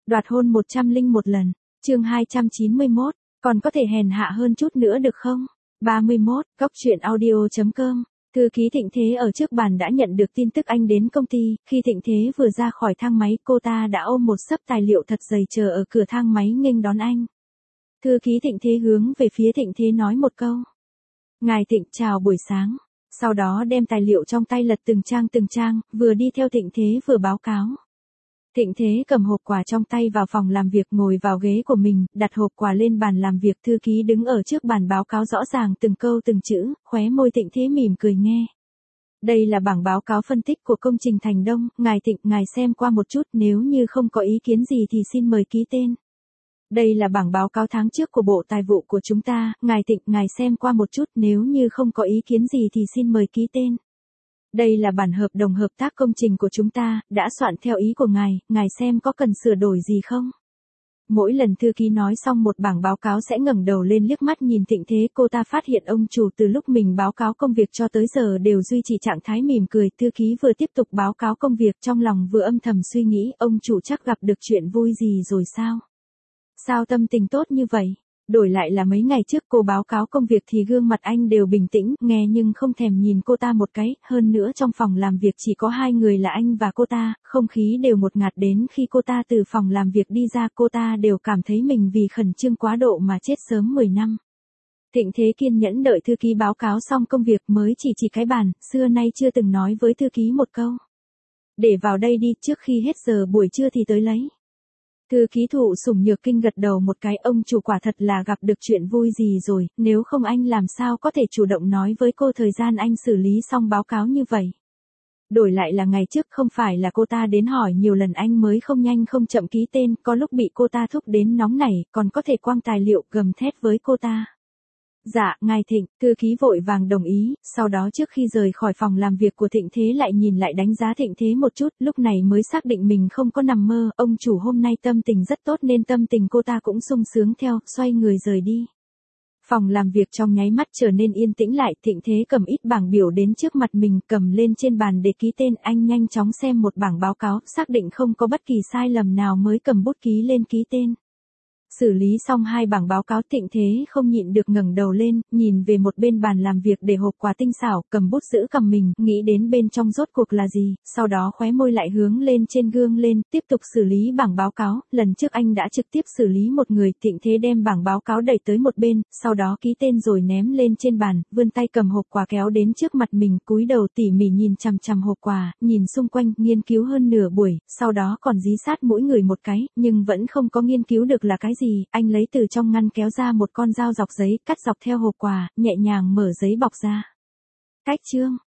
Đoạt hôn 101 lần. Chương 291, còn có thể hèn hạ hơn chút nữa được không? 31, goctruyện audio.com. Thư ký Thịnh Thế ở trước bàn đã nhận được tin tức anh đến công ty, khi Thịnh Thế vừa ra khỏi thang máy, cô ta đã ôm một xấp tài liệu thật dày chờ ở cửa thang máy nghênh đón anh. Thư ký Thịnh Thế hướng về phía Thịnh Thế nói một câu. Ngài Thịnh, chào buổi sáng. Sau đó đem tài liệu trong tay lật từng trang, vừa đi theo Thịnh Thế vừa báo cáo. Thịnh Thế cầm hộp quà trong tay vào phòng làm việc, ngồi vào ghế của mình, đặt hộp quà lên bàn làm việc. Thư ký đứng ở trước bàn báo cáo rõ ràng từng câu từng chữ, khóe môi Thịnh Thế mỉm cười nghe. Đây là bảng báo cáo phân tích của công trình Thành Đông, ngài Thịnh, ngài xem qua một chút, nếu như không có ý kiến gì thì xin mời ký tên. Đây là bảng báo cáo tháng trước của Bộ Tài vụ của chúng ta, ngài Thịnh, ngài xem qua một chút, nếu như không có ý kiến gì thì xin mời ký tên. Đây là bản hợp đồng hợp tác công trình của chúng ta, đã soạn theo ý của ngài xem có cần sửa đổi gì không? Mỗi lần thư ký nói xong một bảng báo cáo sẽ ngẩng đầu lên liếc mắt nhìn Thịnh Thế. Cô ta phát hiện ông chủ từ lúc mình báo cáo công việc cho tới giờ đều duy trì trạng thái mỉm cười. Thư ký vừa tiếp tục báo cáo công việc, trong lòng vừa âm thầm suy nghĩ, ông chủ chắc gặp được chuyện vui gì rồi sao? Sao tâm tình tốt như vậy? Đổi lại là mấy ngày trước cô báo cáo công việc thì gương mặt anh đều bình tĩnh, nghe nhưng không thèm nhìn cô ta một cái, hơn nữa trong phòng làm việc chỉ có hai người là anh và cô ta, không khí đều ngột ngạt đến khi cô ta từ phòng làm việc đi ra, cô ta đều cảm thấy mình vì khẩn trương quá độ mà chết sớm 10 năm. Thịnh Thế kiên nhẫn đợi thư ký báo cáo xong công việc mới chỉ cái bàn, xưa nay chưa từng nói với thư ký một câu. Để vào đây đi, trước khi hết giờ buổi trưa thì tới lấy. Thư ký Thụ Sủng Nhược Kinh gật đầu một cái, ông chủ quả thật là gặp được chuyện vui gì rồi, nếu không anh làm sao có thể chủ động nói với cô thời gian anh xử lý xong báo cáo như vậy. Đổi lại là ngày trước không phải là cô ta đến hỏi nhiều lần anh mới không nhanh không chậm ký tên, có lúc bị cô ta thúc đến nóng nảy, còn có thể quăng tài liệu gầm thét với cô ta. Dạ, ngài Thịnh, thư ký vội vàng đồng ý, sau đó trước khi rời khỏi phòng làm việc của Thịnh Thế lại nhìn lại đánh giá Thịnh Thế một chút, lúc này mới xác định mình không có nằm mơ, ông chủ hôm nay tâm tình rất tốt nên tâm tình cô ta cũng sung sướng theo, xoay người rời đi. Phòng làm việc trong nháy mắt trở nên yên tĩnh lại, Thịnh Thế cầm ít bảng biểu đến trước mặt mình, cầm lên trên bàn để ký tên, anh nhanh chóng xem một bảng báo cáo, xác định không có bất kỳ sai lầm nào mới cầm bút ký lên ký tên. Xử lý xong hai bảng báo cáo, Thịnh Thế không nhịn được ngẩng đầu lên, nhìn về một bên bàn làm việc để hộp quà tinh xảo, cầm bút giữ cầm mình, nghĩ đến bên trong rốt cuộc là gì, sau đó khóe môi lại hướng lên trên gương lên, tiếp tục xử lý bảng báo cáo. Lần trước anh đã trực tiếp xử lý một người, Thịnh Thế đem bảng báo cáo đẩy tới một bên, sau đó ký tên rồi ném lên trên bàn, vươn tay cầm hộp quà kéo đến trước mặt mình, cúi đầu tỉ mỉ nhìn chằm chằm hộp quà, nhìn xung quanh, nghiên cứu hơn nửa buổi, sau đó còn dí sát mỗi người một cái, nhưng vẫn không có nghiên cứu được là cái gì. Anh lấy từ trong ngăn kéo ra một con dao dọc giấy, cắt dọc theo hộp quà, nhẹ nhàng mở giấy bọc ra. Cách chương